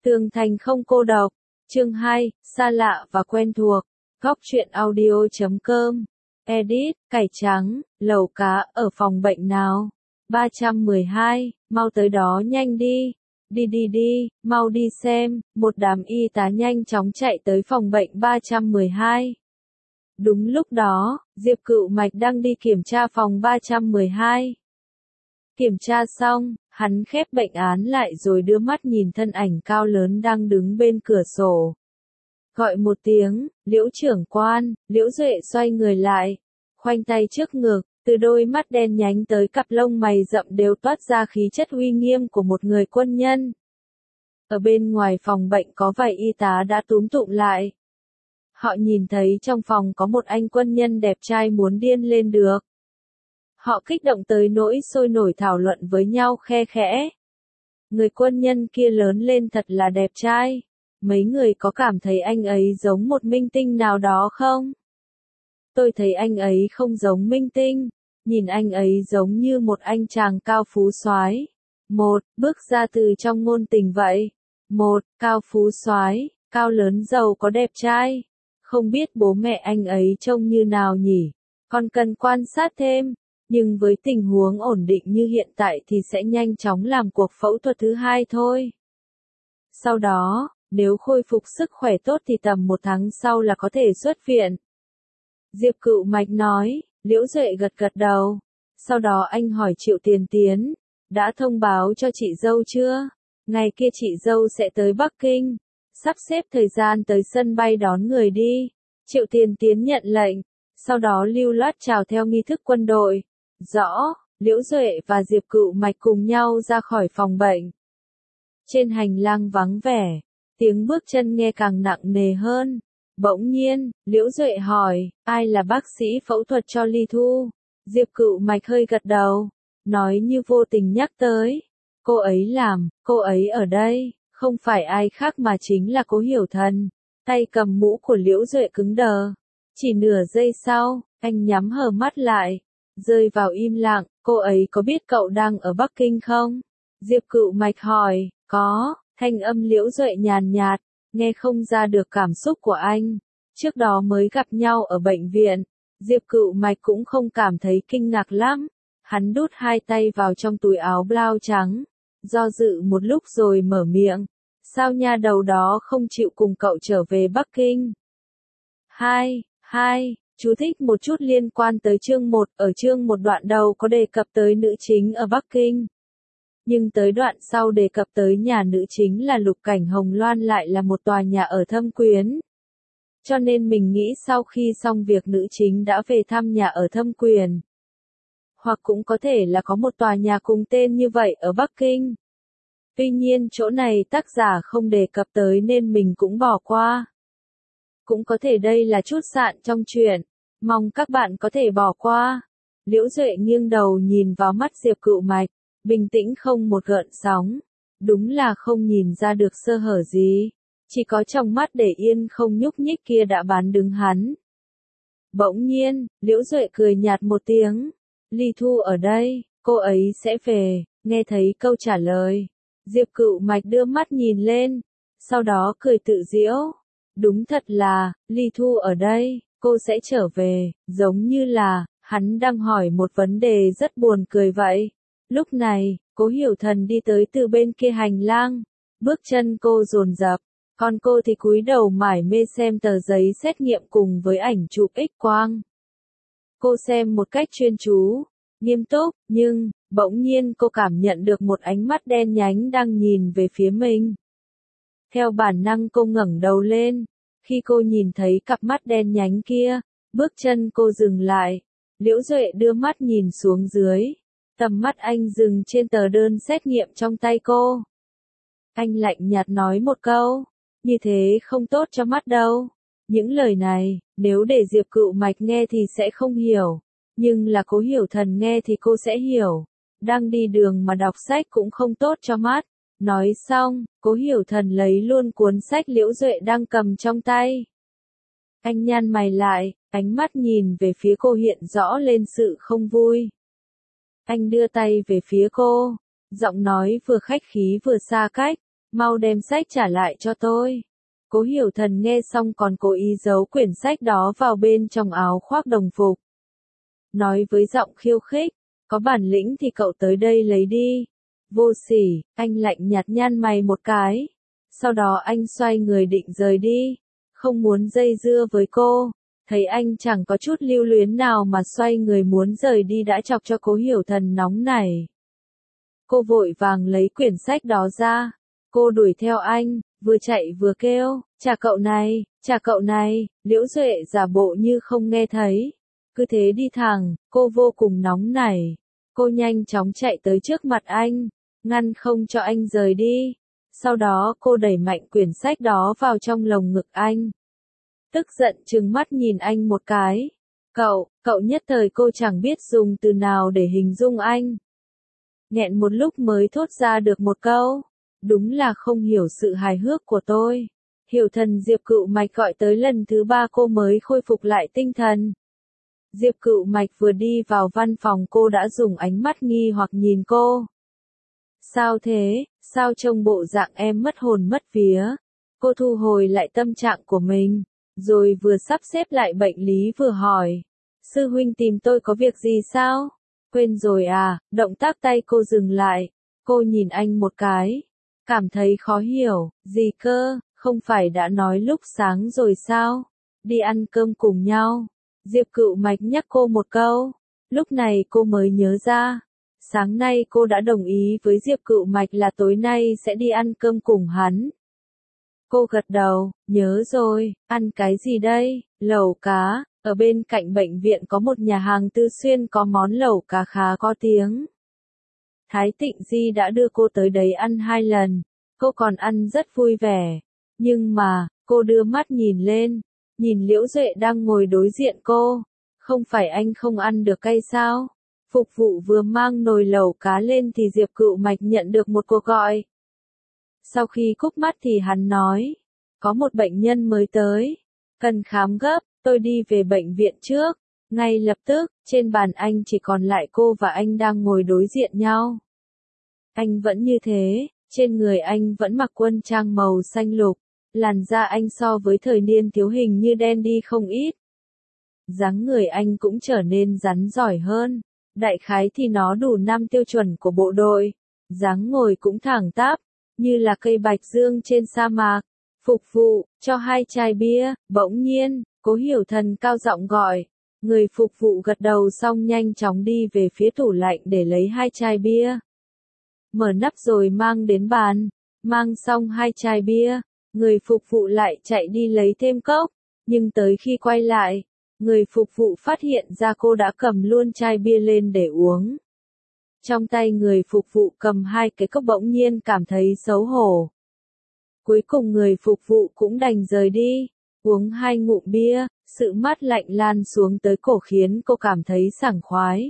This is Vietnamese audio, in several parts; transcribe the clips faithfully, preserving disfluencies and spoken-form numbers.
Tường thành không cô độc. Chương hai, xa lạ và quen thuộc. Góc truyện audio chấm com. Edit, cải trắng, lẩu cá ở phòng bệnh nào? ba trăm mười hai, mau tới đó nhanh đi. Đi đi đi, mau đi xem. Một đám y tá nhanh chóng chạy tới phòng bệnh ba trăm mười hai. Đúng lúc đó, Diệp Cựu Mạch đang đi kiểm tra phòng ba trăm mười hai. Kiểm tra xong, hắn khép bệnh án lại rồi đưa mắt nhìn thân ảnh cao lớn đang đứng bên cửa sổ. Gọi một tiếng, Liễu trưởng quan. Liễu Duệ xoay người lại, khoanh tay trước ngực, từ đôi mắt đen nhánh tới cặp lông mày rậm đều toát ra khí chất uy nghiêm của một người quân nhân. Ở bên ngoài phòng bệnh có vài y tá đã túm tụm lại. Họ nhìn thấy trong phòng có một anh quân nhân đẹp trai muốn điên lên được. Họ kích động tới nỗi sôi nổi thảo luận với nhau khe khẽ. Người quân nhân kia lớn lên thật là đẹp trai. Mấy người có cảm thấy anh ấy giống một minh tinh nào đó không? Tôi thấy anh ấy không giống minh tinh. Nhìn anh ấy giống như một anh chàng cao phú soái. Một, bước ra từ trong ngôn tình vậy. Một, cao phú soái, cao lớn giàu có đẹp trai. Không biết bố mẹ anh ấy trông như nào nhỉ? Còn cần quan sát thêm. Nhưng với tình huống ổn định như hiện tại thì sẽ nhanh chóng làm cuộc phẫu thuật thứ hai thôi. Sau đó, nếu khôi phục sức khỏe tốt thì tầm một tháng sau là có thể xuất viện. Diệp Cựu Mạch nói. Liễu Duệ gật gật đầu. Sau đó anh hỏi Triệu Tiền Tiến. Đã thông báo cho chị dâu chưa? Ngày kia chị dâu sẽ tới Bắc Kinh. Sắp xếp thời gian tới sân bay đón người đi. Triệu Tiền Tiến nhận lệnh. Sau đó lưu loát chào theo nghi thức quân đội. Rõ, Liễu Duệ và Diệp Cựu Mạch cùng nhau ra khỏi phòng bệnh. Trên hành lang vắng vẻ, tiếng bước chân nghe càng nặng nề hơn. Bỗng nhiên, Liễu Duệ hỏi, ai là bác sĩ phẫu thuật cho Ly Thu? Diệp Cựu Mạch hơi gật đầu, nói như vô tình nhắc tới. Cô ấy làm, cô ấy ở đây, không phải ai khác mà chính là Cố Hiểu Thần. Tay cầm mũ của Liễu Duệ cứng đờ. Chỉ nửa giây sau, anh nhắm hờ mắt lại, rơi vào im lặng. Cô ấy có biết cậu đang ở Bắc Kinh không? Diệp Cựu Mạch hỏi. Có, thanh âm Liễu Duệ nhàn nhạt, nghe không ra được cảm xúc của anh. Trước đó mới gặp nhau ở bệnh viện, Diệp Cựu Mạch cũng không cảm thấy kinh ngạc lắm. Hắn đút hai tay vào trong túi áo blau trắng, do dự một lúc rồi mở miệng. Sao nha đầu đó không chịu cùng cậu trở về Bắc Kinh? Hai, hai, chú thích một chút liên quan tới chương một. Ở chương một đoạn đầu có đề cập tới nữ chính ở Bắc Kinh. Nhưng tới đoạn sau đề cập tới nhà nữ chính là Lục Cảnh Hồng Loan lại là một tòa nhà ở Thâm Quyến. Cho nên mình nghĩ sau khi xong việc nữ chính đã về thăm nhà ở Thâm Quyến. Hoặc cũng có thể là có một tòa nhà cùng tên như vậy ở Bắc Kinh. Tuy nhiên chỗ này tác giả không đề cập tới nên mình cũng bỏ qua. Cũng có thể đây là chút sạn trong truyện. Mong các bạn có thể bỏ qua. Liễu Duệ nghiêng đầu nhìn vào mắt Diệp Cựu Mạch. Bình tĩnh không một gợn sóng. Đúng là không nhìn ra được sơ hở gì. Chỉ có trong mắt để yên không nhúc nhích kia đã bán đứng hắn. Bỗng nhiên, Liễu Duệ cười nhạt một tiếng. Ly Thu ở đây, cô ấy sẽ về. Nghe thấy câu trả lời, Diệp Cựu Mạch đưa mắt nhìn lên. Sau đó cười tự giễu. Đúng thật là, Ly Thu ở đây, cô sẽ trở về. Giống như là, hắn đang hỏi một vấn đề rất buồn cười vậy. Lúc này, Cố Hiểu Thần đi tới từ bên kia hành lang. Bước chân cô dồn dập, còn cô thì cúi đầu mải mê xem tờ giấy xét nghiệm cùng với ảnh chụp X-quang. Cô xem một cách chuyên chú, nghiêm túc, nhưng, bỗng nhiên cô cảm nhận được một ánh mắt đen nhánh đang nhìn về phía mình. Theo bản năng cô ngẩng đầu lên. Khi cô nhìn thấy cặp mắt đen nhánh kia, bước chân cô dừng lại. Liễu Duệ đưa mắt nhìn xuống dưới. Tầm mắt anh dừng trên tờ đơn xét nghiệm trong tay cô. Anh lạnh nhạt nói một câu, như thế không tốt cho mắt đâu. Những lời này, nếu để Diệp Cựu Mạch nghe thì sẽ không hiểu. Nhưng là Cố Hiểu Thần nghe thì cô sẽ hiểu. Đang đi đường mà đọc sách cũng không tốt cho mắt. Nói xong, Cố Hiểu Thần lấy luôn cuốn sách Liễu Duệ đang cầm trong tay. Anh nhăn mày lại, ánh mắt nhìn về phía cô hiện rõ lên sự không vui. Anh đưa tay về phía cô, giọng nói vừa khách khí vừa xa cách. mau đem sách trả lại cho tôi. Cố Hiểu Thần nghe xong còn cố ý giấu quyển sách đó vào bên trong áo khoác đồng phục. Nói với giọng khiêu khích, có bản lĩnh thì cậu tới đây lấy đi. Vô sỉ, anh lạnh nhạt nhăn mày một cái. Sau đó anh xoay người định rời đi, không muốn dây dưa với cô. Thấy anh chẳng có chút lưu luyến nào mà xoay người muốn rời đi đã chọc cho Cố Hiểu Thần nóng nảy. Cô vội vàng lấy quyển sách đó ra. Cô đuổi theo anh, vừa chạy vừa kêu, trả cậu này, trả cậu này. Liễu Duệ giả bộ như không nghe thấy. Cứ thế đi thẳng, cô vô cùng nóng nảy. Cô nhanh chóng chạy tới trước mặt anh, ngăn không cho anh rời đi. Sau đó cô đẩy mạnh quyển sách đó vào trong lồng ngực anh. Tức giận trừng mắt nhìn anh một cái. Cậu, cậu nhất thời cô chẳng biết dùng từ nào để hình dung anh. Nghẹn một lúc mới thốt ra được một câu. Đúng là không hiểu sự hài hước của tôi. Hiểu Thần Diệp Cựu Mạch gọi tới lần thứ ba cô mới khôi phục lại tinh thần. Diệp Cựu Mạch vừa đi vào văn phòng cô đã dùng ánh mắt nghi hoặc nhìn cô. Sao thế, sao trông bộ dạng em mất hồn mất vía? Cô thu hồi lại tâm trạng của mình, rồi vừa sắp xếp lại bệnh lý vừa hỏi. Sư huynh tìm tôi có việc gì sao? Quên rồi à, động tác tay cô dừng lại. Cô nhìn anh một cái, cảm thấy khó hiểu, gì cơ, không phải đã nói lúc sáng rồi sao? Đi ăn cơm cùng nhau. Diệp Cựu Mạch nhắc cô một câu, lúc này cô mới nhớ ra. Sáng nay cô đã đồng ý với Diệp Cựu Mạch là tối nay sẽ đi ăn cơm cùng hắn. Cô gật đầu, nhớ rồi, ăn cái gì đây? Lẩu cá, ở bên cạnh bệnh viện có một nhà hàng Tư Xuyên có món lẩu cá khá có tiếng. Thái Tịnh Di đã đưa cô tới đấy ăn hai lần, cô còn ăn rất vui vẻ. Nhưng mà, cô đưa mắt nhìn lên, nhìn Liễu Duệ đang ngồi đối diện cô. Không phải anh không ăn được cay sao? Phục vụ vừa mang nồi lẩu cá lên thì Diệp Cựu Mạch nhận được một cuộc gọi. Sau khi cúp mắt thì hắn nói, có một bệnh nhân mới tới, cần khám gấp, tôi đi về bệnh viện trước. Ngay lập tức, trên bàn anh chỉ còn lại cô và anh đang ngồi đối diện nhau. Anh vẫn như thế, trên người anh vẫn mặc quân trang màu xanh lục, làn da anh so với thời niên thiếu hình như đen đi không ít. Dáng người anh cũng trở nên rắn giỏi hơn, đại khái thì nó đủ năm tiêu chuẩn của bộ đội. Dáng ngồi cũng thẳng tắp, như là cây bạch dương trên sa mạc. Phục vụ, cho hai chai bia. Bỗng nhiên, Cố Hiểu Thần cao giọng gọi. Người phục vụ gật đầu xong nhanh chóng đi về phía tủ lạnh để lấy hai chai bia. Mở nắp rồi mang đến bàn. Mang xong hai chai bia, người phục vụ lại chạy đi lấy thêm cốc. Nhưng tới khi quay lại, người phục vụ phát hiện ra cô đã cầm luôn chai bia lên để uống. Trong tay người phục vụ cầm hai cái cốc bỗng nhiên cảm thấy xấu hổ. Cuối cùng người phục vụ cũng đành rời đi. Uống hai ngụm bia, sự mát lạnh lan xuống tới cổ khiến cô cảm thấy sảng khoái.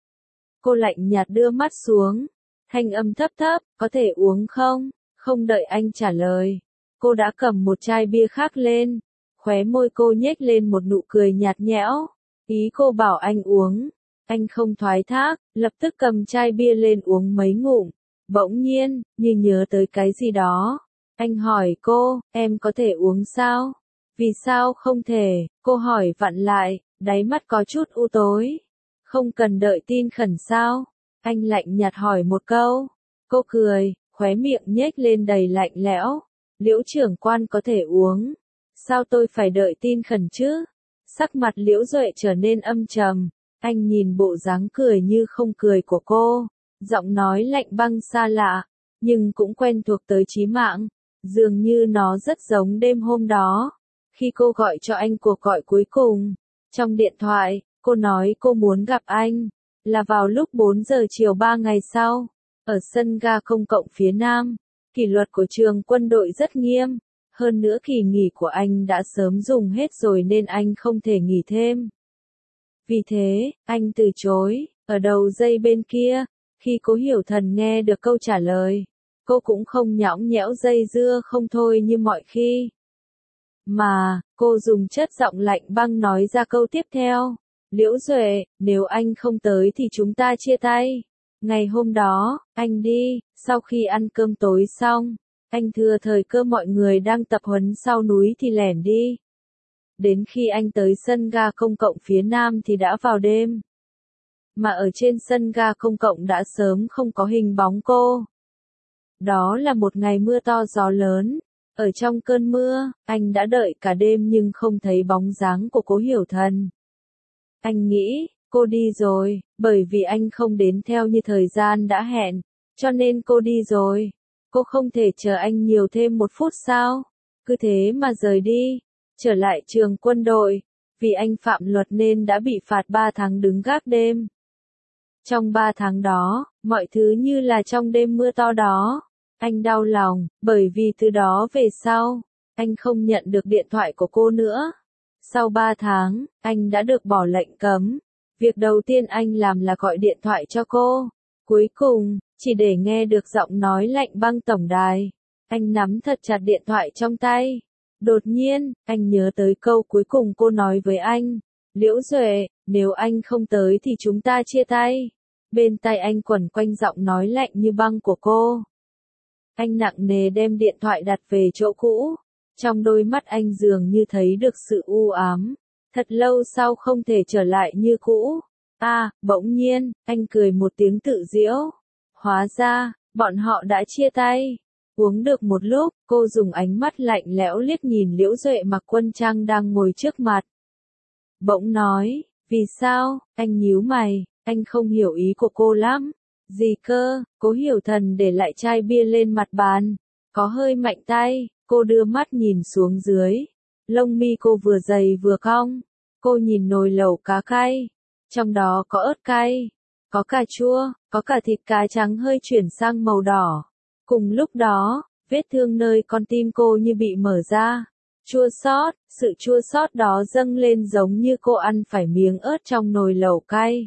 Cô lạnh nhạt đưa mắt xuống. Thanh âm thấp thấp, có thể uống không? Không đợi anh trả lời. Cô đã cầm một chai bia khác lên. Khóe môi cô nhếch lên một nụ cười nhạt nhẽo. Ý cô bảo anh uống. Anh không thoái thác, lập tức cầm chai bia lên uống mấy ngụm. Bỗng nhiên, như nhớ tới cái gì đó. Anh hỏi cô, em có thể uống sao? Vì sao không thể? Cô hỏi vặn lại, đáy mắt có chút u tối. Không cần đợi tin khẩn sao? Anh lạnh nhạt hỏi một câu. Cô cười, khóe miệng nhếch lên đầy lạnh lẽo. Liễu trưởng quan có thể uống. Sao tôi phải đợi tin khẩn chứ? Sắc mặt Liễu Duệ trở nên âm trầm. Anh nhìn bộ dáng cười như không cười của cô. Giọng nói lạnh băng xa lạ, nhưng cũng quen thuộc tới chí mạng. Dường như nó rất giống đêm hôm đó. Khi cô gọi cho anh cuộc gọi cuối cùng. Trong điện thoại, cô nói cô muốn gặp anh. Là vào lúc bốn giờ chiều ba ngày sau. Ở sân ga công cộng phía Nam. Kỷ luật của trường quân đội rất nghiêm. Hơn nữa kỳ nghỉ của anh đã sớm dùng hết rồi nên anh không thể nghỉ thêm. Vì thế, anh từ chối. Ở đầu dây bên kia, khi Cố Hiểu Thần nghe được câu trả lời, cô cũng không nhõng nhẽo dây dưa không thôi như mọi khi. Mà, cô dùng chất giọng lạnh băng nói ra câu tiếp theo. Liễu Duệ, nếu anh không tới thì chúng ta chia tay. Ngày hôm đó, anh đi, sau khi ăn cơm tối xong, Anh thừa thời cơ mọi người đang tập huấn sau núi thì lẻn đi. Đến khi anh tới sân ga công cộng phía nam thì đã vào đêm. Mà ở trên sân ga công cộng đã sớm không có hình bóng cô. Đó là một ngày mưa to gió lớn. Ở trong cơn mưa, anh đã đợi cả đêm nhưng không thấy bóng dáng của Cố Hiểu Thần. Anh nghĩ, cô đi rồi, bởi vì anh không đến theo như thời gian đã hẹn, cho nên cô đi rồi. Cô không thể chờ anh nhiều thêm một phút sao? Cứ thế mà rời đi, trở lại trường quân đội, vì anh phạm luật nên đã bị phạt ba tháng đứng gác đêm. Trong ba tháng đó, mọi thứ như là trong đêm mưa to đó. Anh đau lòng, bởi vì từ đó về sau, anh không nhận được điện thoại của cô nữa. Sau ba tháng, anh đã được bỏ lệnh cấm. Việc đầu tiên anh làm là gọi điện thoại cho cô. Cuối cùng, chỉ để nghe được giọng nói lạnh băng tổng đài. Anh nắm thật chặt điện thoại trong tay. Đột nhiên, anh nhớ tới câu cuối cùng cô nói với anh. Liễu Duệ, nếu anh không tới thì chúng ta chia tay. Bên tai anh quẩn quanh giọng nói lạnh như băng của cô. Anh nặng nề đem điện thoại đặt về chỗ cũ. Trong đôi mắt anh dường như thấy được sự u ám. Thật lâu sau không thể trở lại như cũ. À, bỗng nhiên, anh cười một tiếng tự giễu. Hóa ra, bọn họ đã chia tay. Uống được một lúc, cô dùng ánh mắt lạnh lẽo liếc nhìn Liễu Duệ mặc quân trang đang ngồi trước mặt. Bỗng nói, vì sao, anh nhíu mày, anh không hiểu ý của cô lắm. Gì cơ, Cố Hiểu Thần để lại chai bia lên mặt bàn. Có hơi mạnh tay, cô đưa mắt nhìn xuống dưới. Lông mi cô vừa dày vừa cong. Cô nhìn nồi lẩu cá cay. Trong đó có ớt cay, có cà chua, có cả thịt cá trắng hơi chuyển sang màu đỏ. Cùng lúc đó, vết thương nơi con tim cô như bị mở ra. Chua xót, sự chua xót đó dâng lên giống như cô ăn phải miếng ớt trong nồi lẩu cay.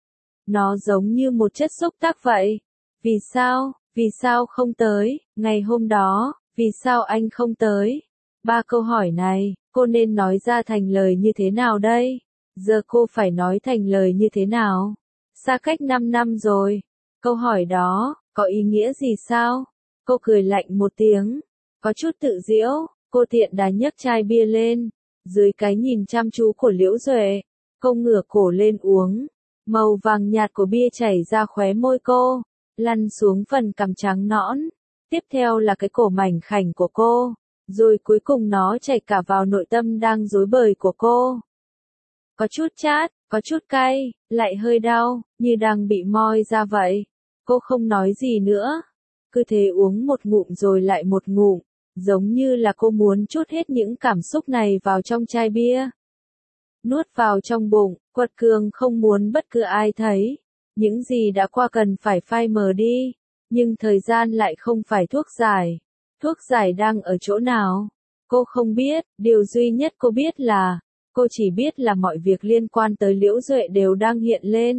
Nó giống như một chất xúc tác vậy. Vì sao, vì sao không tới, ngày hôm đó, vì sao anh không tới? Ba câu hỏi này, cô nên nói ra thành lời như thế nào đây? Giờ cô phải nói thành lời như thế nào? Xa cách năm năm rồi. Câu hỏi đó, có ý nghĩa gì sao? Cô cười lạnh một tiếng. Có chút tự giễu, cô tiện đá nhấc chai bia lên. Dưới cái nhìn chăm chú của Liễu Duệ, cô ngửa cổ lên uống. Màu vàng nhạt của bia chảy ra khóe môi cô, lăn xuống phần cằm trắng nõn. Tiếp theo là cái cổ mảnh khảnh của cô. Rồi cuối cùng nó chảy cả vào nội tâm đang rối bời của cô. Có chút chát, có chút cay, lại hơi đau, như đang bị moi ra vậy. Cô không nói gì nữa. Cứ thế uống một ngụm rồi lại một ngụm, giống như là cô muốn trút hết những cảm xúc này vào trong chai bia. Nuốt vào trong bụng, quật cường không muốn bất cứ ai thấy. Những gì đã qua cần phải phai mờ đi. Nhưng thời gian lại không phải thuốc giải. Thuốc giải đang ở chỗ nào? Cô không biết, điều duy nhất cô biết là, cô chỉ biết là mọi việc liên quan tới Liễu Duệ đều đang hiện lên.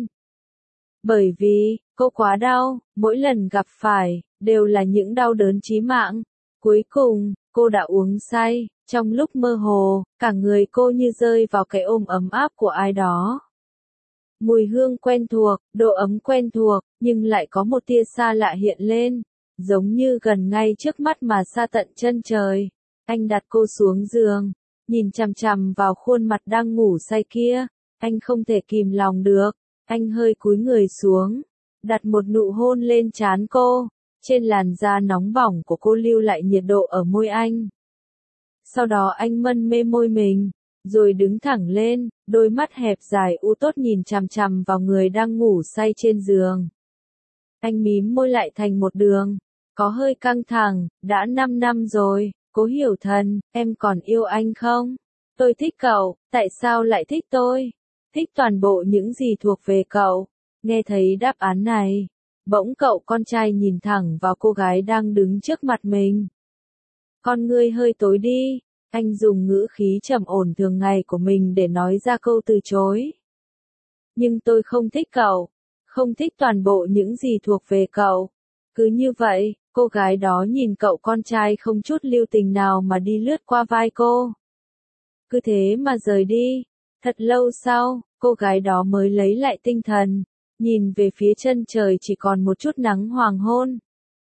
Bởi vì, cô quá đau, mỗi lần gặp phải, đều là những đau đớn chí mạng. Cuối cùng, cô đã uống say, trong lúc mơ hồ, cả người cô như rơi vào cái ôm ấm áp của ai đó. Mùi hương quen thuộc, độ ấm quen thuộc, nhưng lại có một tia xa lạ hiện lên, giống như gần ngay trước mắt mà xa tận chân trời. Anh đặt cô xuống giường, nhìn chằm chằm vào khuôn mặt đang ngủ say kia, anh không thể kìm lòng được, anh hơi cúi người xuống, đặt một nụ hôn lên trán cô, trên làn da nóng bỏng của cô lưu lại nhiệt độ ở môi anh. Sau đó anh mân mê môi mình, rồi đứng thẳng lên, đôi mắt hẹp dài u tốt nhìn chằm chằm vào người đang ngủ say trên giường. Anh mím môi lại thành một đường, có hơi căng thẳng, đã năm năm rồi, Cố Hiểu Thần, em còn yêu anh không? Tôi thích cậu, tại sao lại thích tôi? Thích toàn bộ những gì thuộc về cậu. Nghe thấy đáp án này, bỗng cậu con trai nhìn thẳng vào cô gái đang đứng trước mặt mình. Con ngươi hơi tối đi, anh dùng ngữ khí trầm ổn thường ngày của mình để nói ra câu từ chối. Nhưng tôi không thích cậu, không thích toàn bộ những gì thuộc về cậu. Cứ như vậy, cô gái đó nhìn cậu con trai không chút lưu tình nào mà đi lướt qua vai cô. Cứ thế mà rời đi. Thật lâu sau, cô gái đó mới lấy lại tinh thần, nhìn về phía chân trời chỉ còn một chút nắng hoàng hôn.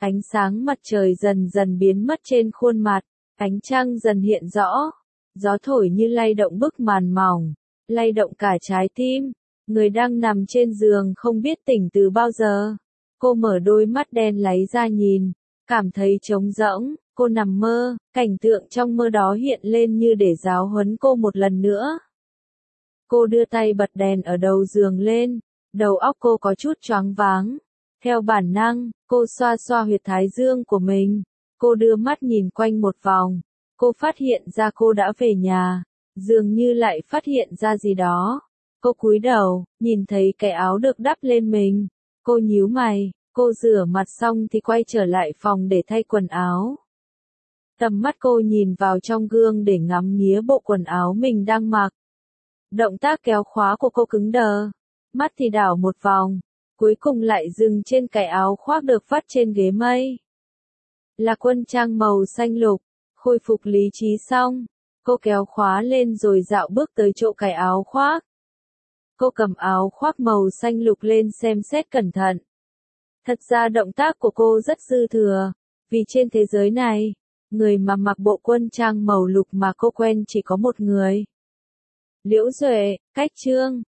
Ánh sáng mặt trời dần dần biến mất trên khuôn mặt, ánh trăng dần hiện rõ. Gió thổi như lay động bức màn mỏng, lay động cả trái tim. Người đang nằm trên giường không biết tỉnh từ bao giờ. Cô mở đôi mắt đen láy ra nhìn, cảm thấy trống rỗng. Cô nằm mơ, cảnh tượng trong mơ đó hiện lên như để giáo huấn cô một lần nữa. Cô đưa tay bật đèn ở đầu giường lên, đầu óc cô có chút choáng váng. Theo bản năng, cô xoa xoa huyệt thái dương của mình. Cô đưa mắt nhìn quanh một vòng. Cô phát hiện ra cô đã về nhà, dường như lại phát hiện ra gì đó. Cô cúi đầu, nhìn thấy cái áo được đắp lên mình. Cô nhíu mày, cô rửa mặt xong thì quay trở lại phòng để thay quần áo. Tầm mắt cô nhìn vào trong gương để ngắm nghía bộ quần áo mình đang mặc. Động tác kéo khóa của cô cứng đờ, mắt thì đảo một vòng, cuối cùng lại dừng trên cái áo khoác được vắt trên ghế mây. Là quân trang màu xanh lục. Khôi phục lý trí xong, cô kéo khóa lên rồi dạo bước tới chỗ cái áo khoác. Cô cầm áo khoác màu xanh lục lên xem xét cẩn thận. Thật ra động tác của cô rất dư thừa, vì trên thế giới này, người mà mặc bộ quân trang màu lục mà cô quen chỉ có một người. Liễu Duệ, Cách Trương.